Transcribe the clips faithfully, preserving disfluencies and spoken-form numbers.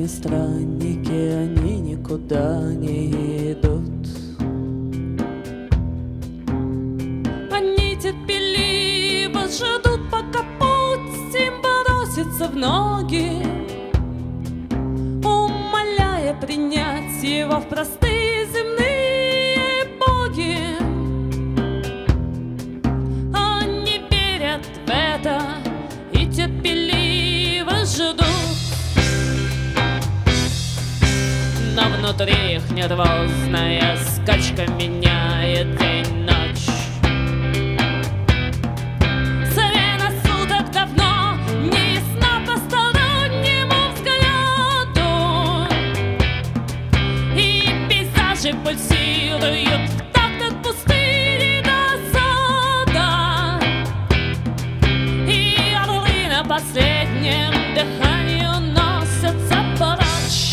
странники, они никуда не идут. Они терпеливо ждут, пока путь им бросится в ноги, умоляя принять его в простые земные боги. Они верят в это и терпеливо ждут, но внутри их нервозная скачка меняет день-ночь. Сирена суток давно не ясна постороннему взгляду, и пейзажи пульсируют в такт от пустыни до сада, и орлы на последнем дыхании уносятся прочь.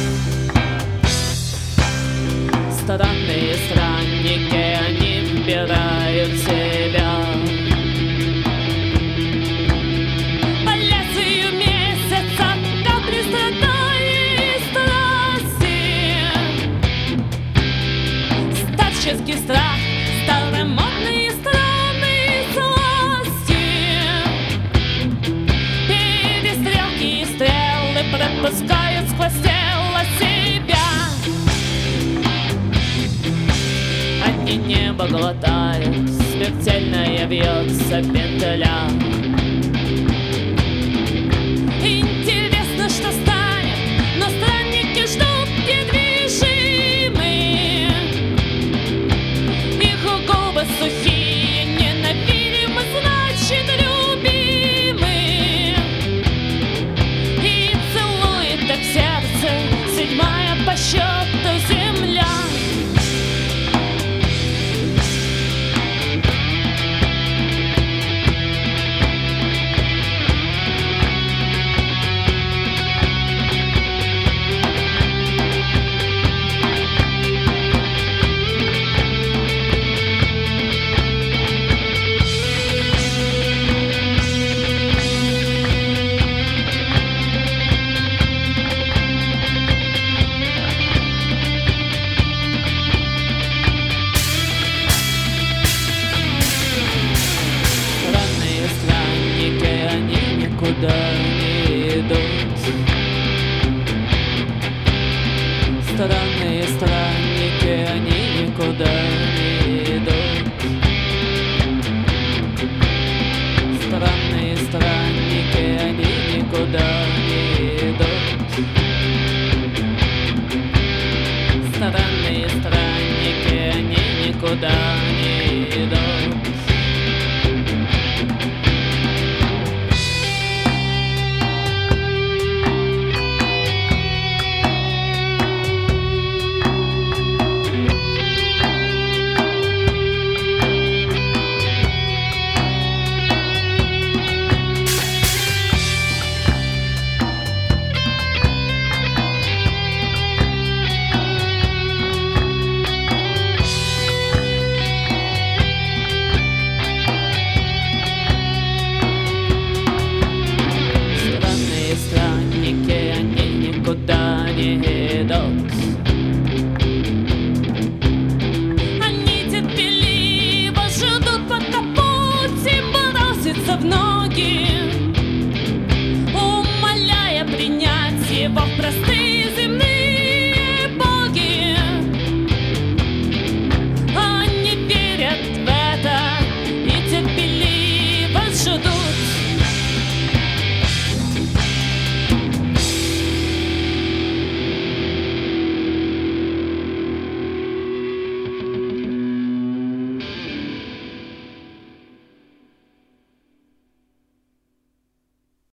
Странные странники, они вбирают в себя по лезвию месяца капли страданий и страсти. Старческий страх, старомодные страны сласти, перестрелки и стрелы пропускают сквозь тело себя. Они небо глотают, смертельная вьется петля. Интересно, что станет, но странники ждут недвижимые. Их губы сухие, ненавидимы, значит любимы, и целует так сердце седьмая по счету земля. Никуда не идут. Странные странники, они никуда не идут. Странные странники, они никуда не идут. Странные странники, они никуда не идут. Никуда не идут. Они терпеливо ждут, пока путь им бросится в ноги, умоляя принять его в простые